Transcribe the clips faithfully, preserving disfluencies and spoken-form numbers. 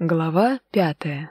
Глава пятая.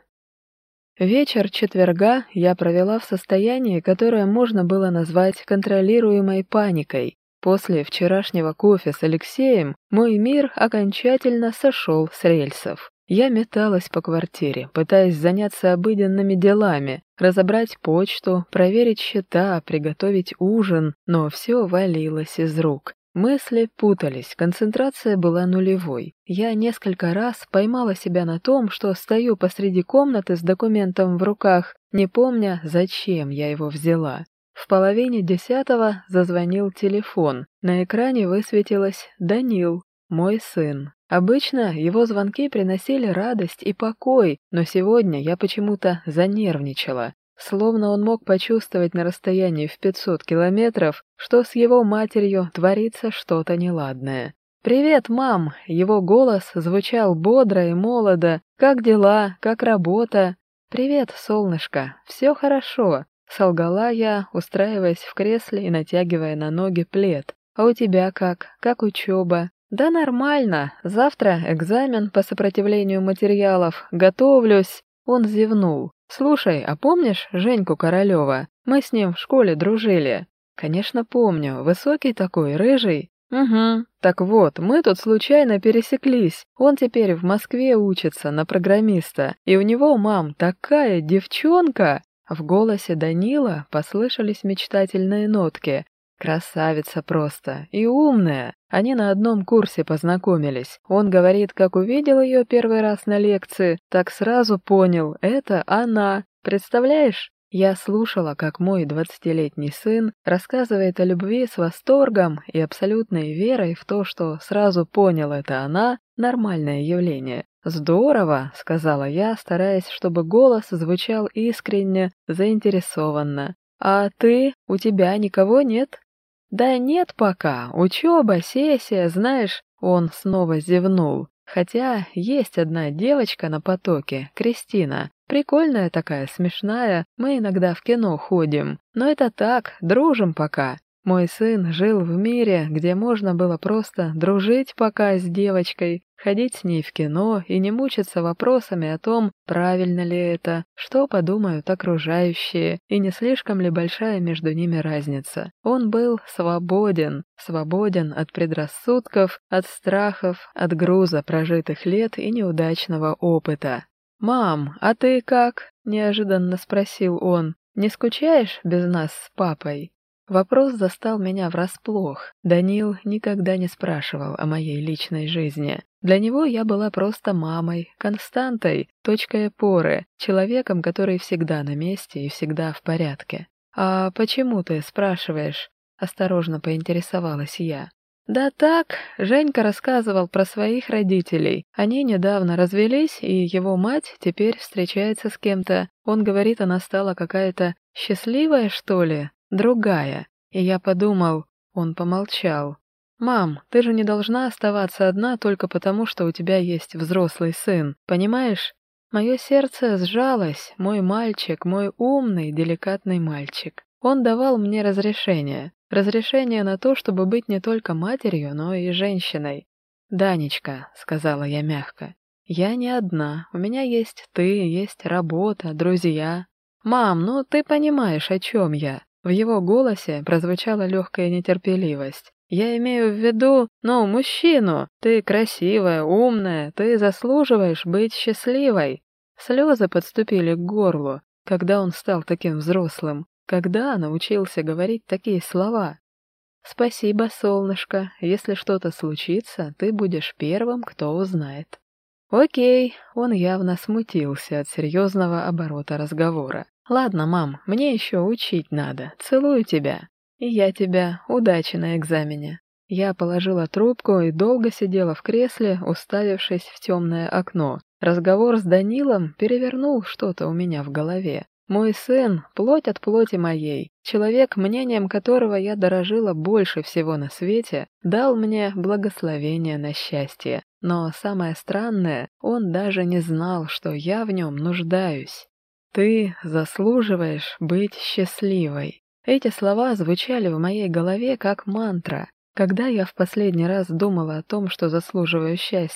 Вечер четверга я провела в состоянии, которое можно было назвать контролируемой паникой. После вчерашнего кофе с Алексеем мой мир окончательно сошел с рельсов. Я металась по квартире, пытаясь заняться обыденными делами, разобрать почту, проверить счета, приготовить ужин, но все валилось из рук. Мысли путались, концентрация была нулевой. Я несколько раз поймала себя на том, что стою посреди комнаты с документом в руках, не помня, зачем я его взяла. В половине десятого зазвонил телефон. На экране высветилось «Данил, мой сын». Обычно его звонки приносили радость и покой, но сегодня я почему-то занервничала. Словно он мог почувствовать на расстоянии в пятьсот километров, что с его матерью творится что-то неладное. «Привет, мам!» Его голос звучал бодро и молодо. «Как дела? Как работа?» «Привет, солнышко. Все хорошо», — солгала я, устраиваясь в кресле и натягивая на ноги плед. «А у тебя как? Как учеба?» «Да нормально. Завтра экзамен по сопротивлению материалов. Готовлюсь». Он зевнул. «Слушай, а помнишь Женьку Королева? Мы с ним в школе дружили». «Конечно помню. Высокий такой, рыжий». «Угу. Так вот, мы тут случайно пересеклись. Он теперь в Москве учится на программиста. И у него, мам, такая девчонка!» В голосе Данила послышались мечтательные нотки. «Красавица просто. И умная. Они на одном курсе познакомились. Он говорит, как увидел ее первый раз на лекции, так сразу понял, это она. Представляешь?» Я слушала, как мой двадцатилетний сын рассказывает о любви с восторгом и абсолютной верой в то, что сразу понял, это она, нормальное явление. «Здорово», — сказала я, стараясь, чтобы голос звучал искренне, заинтересованно. «А ты? У тебя никого нет?» «Да нет пока. Учеба, сессия, знаешь...» Он снова зевнул. «Хотя есть одна девочка на потоке, Кристина. Прикольная такая, смешная. Мы иногда в кино ходим. Но это так, дружим пока». Мой сын жил в мире, где можно было просто дружить пока с девочкой, ходить с ней в кино и не мучиться вопросами о том, правильно ли это, что подумают окружающие, и не слишком ли большая между ними разница. Он был свободен, свободен от предрассудков, от страхов, от груза прожитых лет и неудачного опыта. «Мам, а ты как?» – неожиданно спросил он. «Не скучаешь без нас с папой?» Вопрос застал меня врасплох. Данил никогда не спрашивал о моей личной жизни. Для него я была просто мамой, константой, точкой опоры, человеком, который всегда на месте и всегда в порядке. «А почему ты спрашиваешь?» – осторожно поинтересовалась я. «Да так, Женька рассказывал про своих родителей. Они недавно развелись, и его мать теперь встречается с кем-то. Он говорит, она стала какая-то счастливая, что ли?» Другая. И я подумал, он помолчал. «Мам, ты же не должна оставаться одна только потому, что у тебя есть взрослый сын, понимаешь? Мое сердце сжалось, мой мальчик, мой умный, деликатный мальчик. Он давал мне разрешение. Разрешение на то, чтобы быть не только матерью, но и женщиной. «Данечка», — сказала я мягко, — «я не одна, у меня есть ты, есть работа, друзья». «Мам, ну ты понимаешь, о чем я?» В его голосе прозвучала легкая нетерпеливость. «Я имею в виду, ну, мужчину. Ты красивая, умная, ты заслуживаешь быть счастливой». Слезы подступили к горлу, когда он стал таким взрослым, когда научился говорить такие слова. «Спасибо, солнышко. Если что-то случится, ты будешь первым, кто узнает». «Окей», он явно смутился от серьезного оборота разговора. «Ладно, мам, мне еще учить надо. Целую тебя. И я тебя. Удачи на экзамене». Я положила трубку и долго сидела в кресле, уставившись в темное окно. Разговор с Данилом перевернул что-то у меня в голове. Мой сын — плоть от плоти моей, человек, мнением которого я дорожила больше всего на свете, дал мне благословение на счастье. Но самое странное, он даже не знал, что я в нем нуждаюсь. «Ты заслуживаешь быть счастливой». Эти слова звучали в моей голове как мантра. Когда я в последний раз думала о том, что заслуживаю счастья?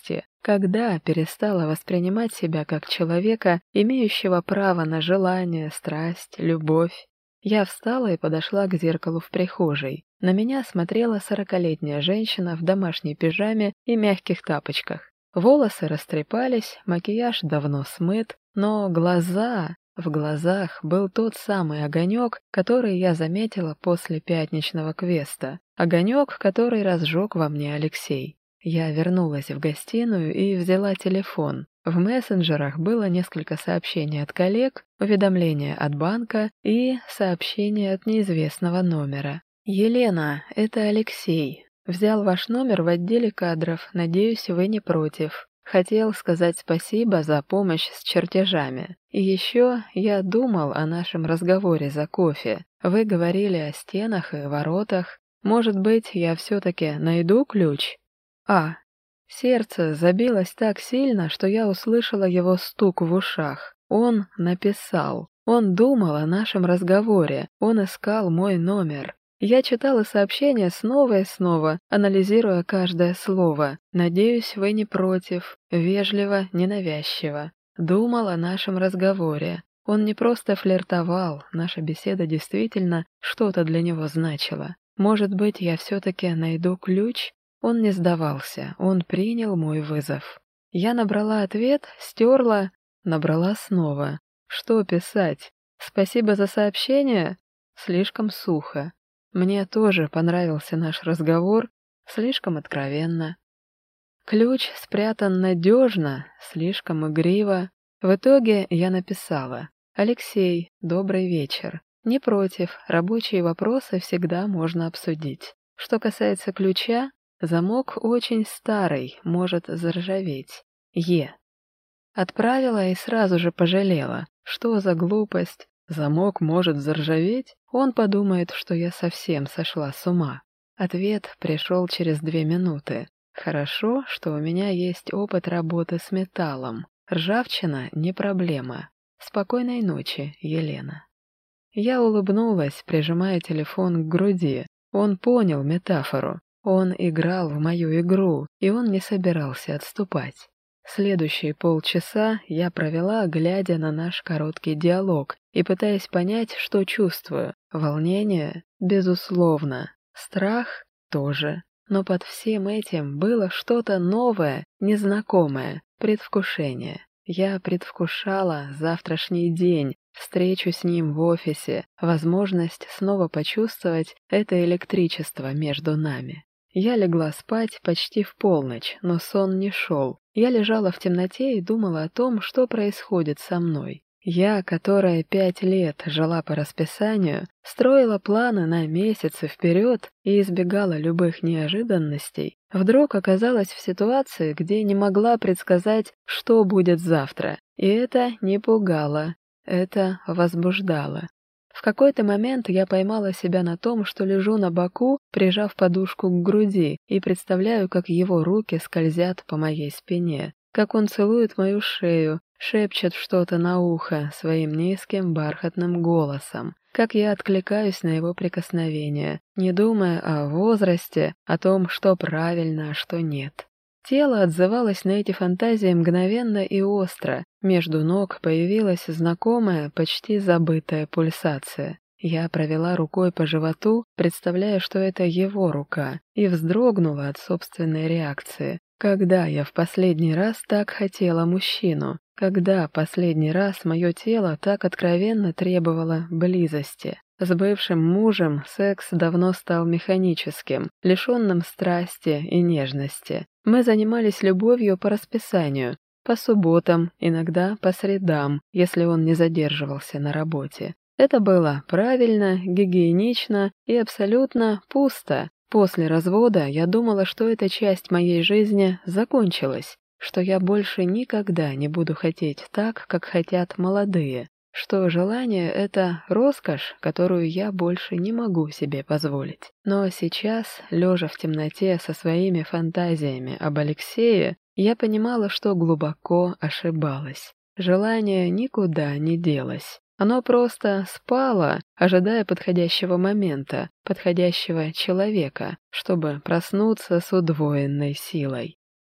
Когда перестала воспринимать себя как человека, имеющего право на желание, страсть, любовь? Я встала и подошла к зеркалу в прихожей. На меня смотрела сорокалетняя женщина в домашней пижаме и мягких тапочках. Волосы растрепались, макияж давно смыт, но глаза... В глазах был тот самый огонек, который я заметила после пятничного квеста. Огонек, который разжег во мне Алексей. Я вернулась в гостиную и взяла телефон. В мессенджерах было несколько сообщений от коллег, уведомления от банка и сообщения от неизвестного номера. «Елена, это Алексей. Взял ваш номер в отделе кадров. Надеюсь, вы не против. Хотел сказать спасибо за помощь с чертежами. И еще я думал о нашем разговоре за кофе. Вы говорили о стенах и воротах. Может быть, я все-таки найду ключ?» А. Сердце забилось так сильно, что я услышала его стук в ушах. Он написал. Он думал о нашем разговоре. Он искал мой номер. Я читала сообщение снова и снова, анализируя каждое слово. «Надеюсь, вы не против». Вежливо, ненавязчиво. Думал о нашем разговоре. Он не просто флиртовал, наша беседа действительно что-то для него значила. Может быть, я все-таки найду ключ? Он не сдавался, он принял мой вызов. Я набрала ответ, стерла, набрала снова. Что писать? Спасибо за сообщение? Слишком сухо. Мне тоже понравился наш разговор, слишком откровенно. Ключ спрятан надежно, слишком игриво. В итоге я написала: «Алексей, добрый вечер. Не против, рабочие вопросы всегда можно обсудить. Что касается ключа, замок очень старый, может заржаветь. Е». Отправила и сразу же пожалела. Что за глупость? Замок может заржаветь? Он подумает, что я совсем сошла с ума. Ответ пришел через две минуты. Хорошо, что у меня есть опыт работы с металлом. Ржавчина не проблема. Спокойной ночи, Елена. Я улыбнулась, прижимая телефон к груди. Он понял метафору. Он играл в мою игру, и он не собирался отступать. Следующие полчаса я провела, глядя на наш короткий диалог и пытаясь понять, что чувствую. Волнение? Безусловно. Страх? Тоже. Но под всем этим было что-то новое, незнакомое, предвкушение. Я предвкушала завтрашний день, встречу с ним в офисе, возможность снова почувствовать это электричество между нами. Я легла спать почти в полночь, но сон не шел. Я лежала в темноте и думала о том, что происходит со мной. Я, которая пять лет жила по расписанию, строила планы на месяцы вперед и избегала любых неожиданностей, вдруг оказалась в ситуации, где не могла предсказать, что будет завтра. И это не пугало, это возбуждало. В какой-то момент я поймала себя на том, что лежу на боку, прижав подушку к груди, и представляю, как его руки скользят по моей спине, как он целует мою шею, шепчет что-то на ухо своим низким бархатным голосом, как я откликаюсь на его прикосновение, не думая о возрасте, о том, что правильно, а что нет. Тело отзывалось на эти фантазии мгновенно и остро. Между ног появилась знакомая, почти забытая пульсация. Я провела рукой по животу, представляя, что это его рука, и вздрогнула от собственной реакции. Когда я в последний раз так хотела мужчину? Когда последний раз мое тело так откровенно требовало близости? С бывшим мужем секс давно стал механическим, лишенным страсти и нежности. Мы занимались любовью по расписанию, по субботам, иногда по средам, если он не задерживался на работе. Это было правильно, гигиенично и абсолютно пусто. После развода я думала, что эта часть моей жизни закончилась, что я больше никогда не буду хотеть так, как хотят молодые, что желание — это роскошь, которую я больше не могу себе позволить. Но сейчас, лежа в темноте со своими фантазиями об Алексее, я понимала, что глубоко ошибалась. Желание никуда не делось. Оно просто спало, ожидая подходящего момента, подходящего человека, чтобы проснуться с удвоенной силой.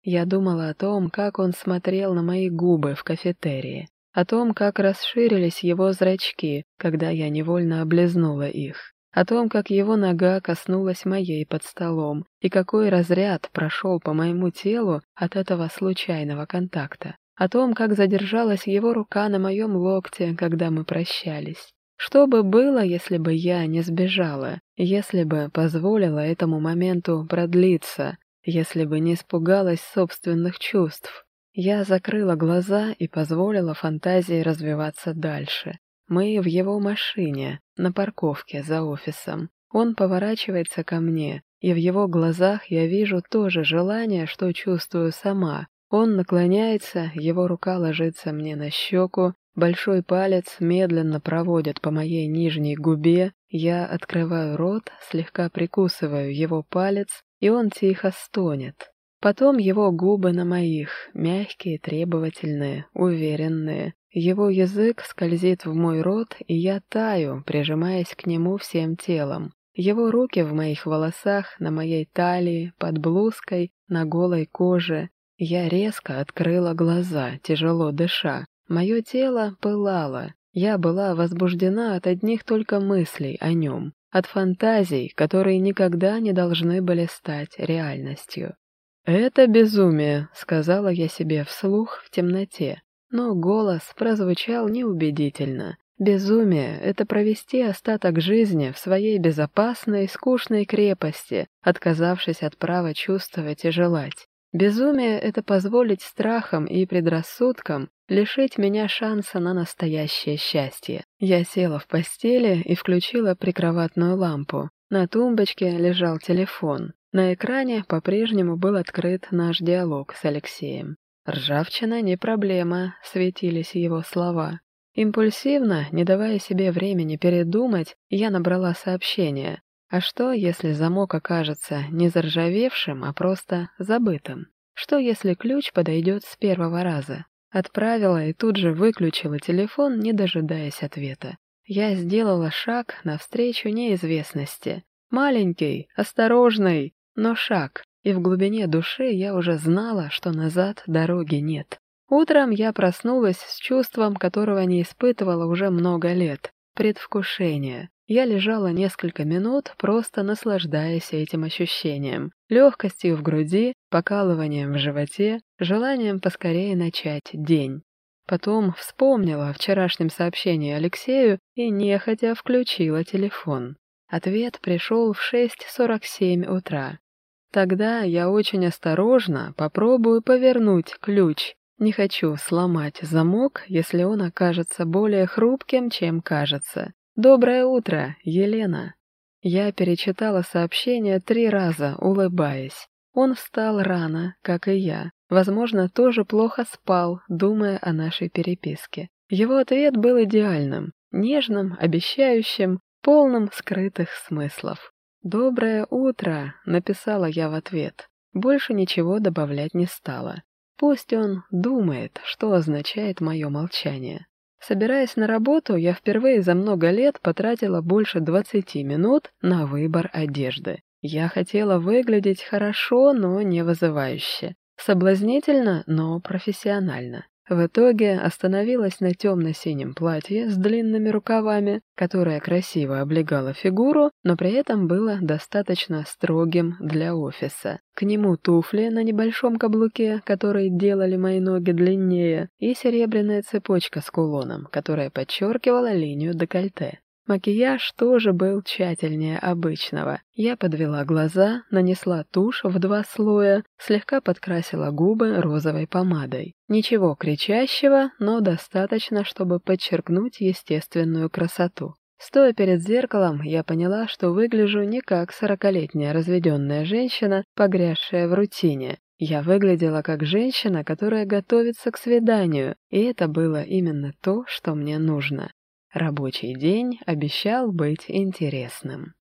Я думала о том, как он смотрел на мои губы в кафетерии, о том, как расширились его зрачки, когда я невольно облизнула их, о том, как его нога коснулась моей под столом, и какой разряд прошел по моему телу от этого случайного контакта, о том, как задержалась его рука на моем локте, когда мы прощались. Что бы было, если бы я не сбежала, если бы позволила этому моменту продлиться, если бы не испугалась собственных чувств? Я закрыла глаза и позволила фантазии развиваться дальше. Мы в его машине, на парковке за офисом. Он поворачивается ко мне, и в его глазах я вижу то же желание, что чувствую сама. Он наклоняется, его рука ложится мне на щеку, большой палец медленно проводит по моей нижней губе, я открываю рот, слегка прикусываю его палец, и он тихо стонет. Потом его губы на моих, мягкие, требовательные, уверенные. Его язык скользит в мой рот, и я таю, прижимаясь к нему всем телом. Его руки в моих волосах, на моей талии, под блузкой, на голой коже. Я резко открыла глаза, тяжело дыша. Мое тело пылало. Я была возбуждена от одних только мыслей о нем, от фантазий, которые никогда не должны были стать реальностью. «Это безумие», — сказала я себе вслух в темноте, но голос прозвучал неубедительно. «Безумие — это провести остаток жизни в своей безопасной, скучной крепости, отказавшись от права чувствовать и желать. Безумие — это позволить страхам и предрассудкам лишить меня шанса на настоящее счастье». Я села в постели и включила прикроватную лампу. На тумбочке лежал телефон. На экране по-прежнему был открыт наш диалог с Алексеем. «Ржавчина не проблема», — светились его слова. Импульсивно, не давая себе времени передумать, я набрала сообщение. А что, если замок окажется не заржавевшим, а просто забытым? Что, если ключ подойдет с первого раза? Отправила и тут же выключила телефон, не дожидаясь ответа. Я сделала шаг навстречу неизвестности. Маленький, осторожный, но шаг, и в глубине души я уже знала, что назад дороги нет. Утром я проснулась с чувством, которого не испытывала уже много лет — предвкушение. Я лежала несколько минут, просто наслаждаясь этим ощущением, легкостью в груди, покалыванием в животе, желанием поскорее начать день. Потом вспомнила о вчерашнем сообщении Алексею и нехотя включила телефон. Ответ пришел в шесть сорок семь утра. Тогда я очень осторожно попробую повернуть ключ. Не хочу сломать замок, если он окажется более хрупким, чем кажется. «Доброе утро, Елена». Я перечитала сообщение три раза, улыбаясь. Он встал рано, как и я. Возможно, тоже плохо спал, думая о нашей переписке. Его ответ был идеальным, нежным, обещающим, полным скрытых смыслов. «Доброе утро», — написала я в ответ. Больше ничего добавлять не стала. Пусть он думает, что означает мое молчание. Собираясь на работу, я впервые за много лет потратила больше двадцати минут на выбор одежды. Я хотела выглядеть хорошо, но не вызывающе. Соблазнительно, но профессионально. В итоге остановилась на темно-синем платье с длинными рукавами, которое красиво облегало фигуру, но при этом было достаточно строгим для офиса. К нему туфли на небольшом каблуке, которые делали мои ноги длиннее, и серебряная цепочка с кулоном, которая подчеркивала линию декольте. Макияж тоже был тщательнее обычного. Я подвела глаза, нанесла тушь в два слоя, слегка подкрасила губы розовой помадой. Ничего кричащего, но достаточно, чтобы подчеркнуть естественную красоту. Стоя перед зеркалом, я поняла, что выгляжу не как сорокалетняя разведенная женщина, погрязшая в рутине. Я выглядела как женщина, которая готовится к свиданию, и это было именно то, что мне нужно. Рабочий день обещал быть интересным.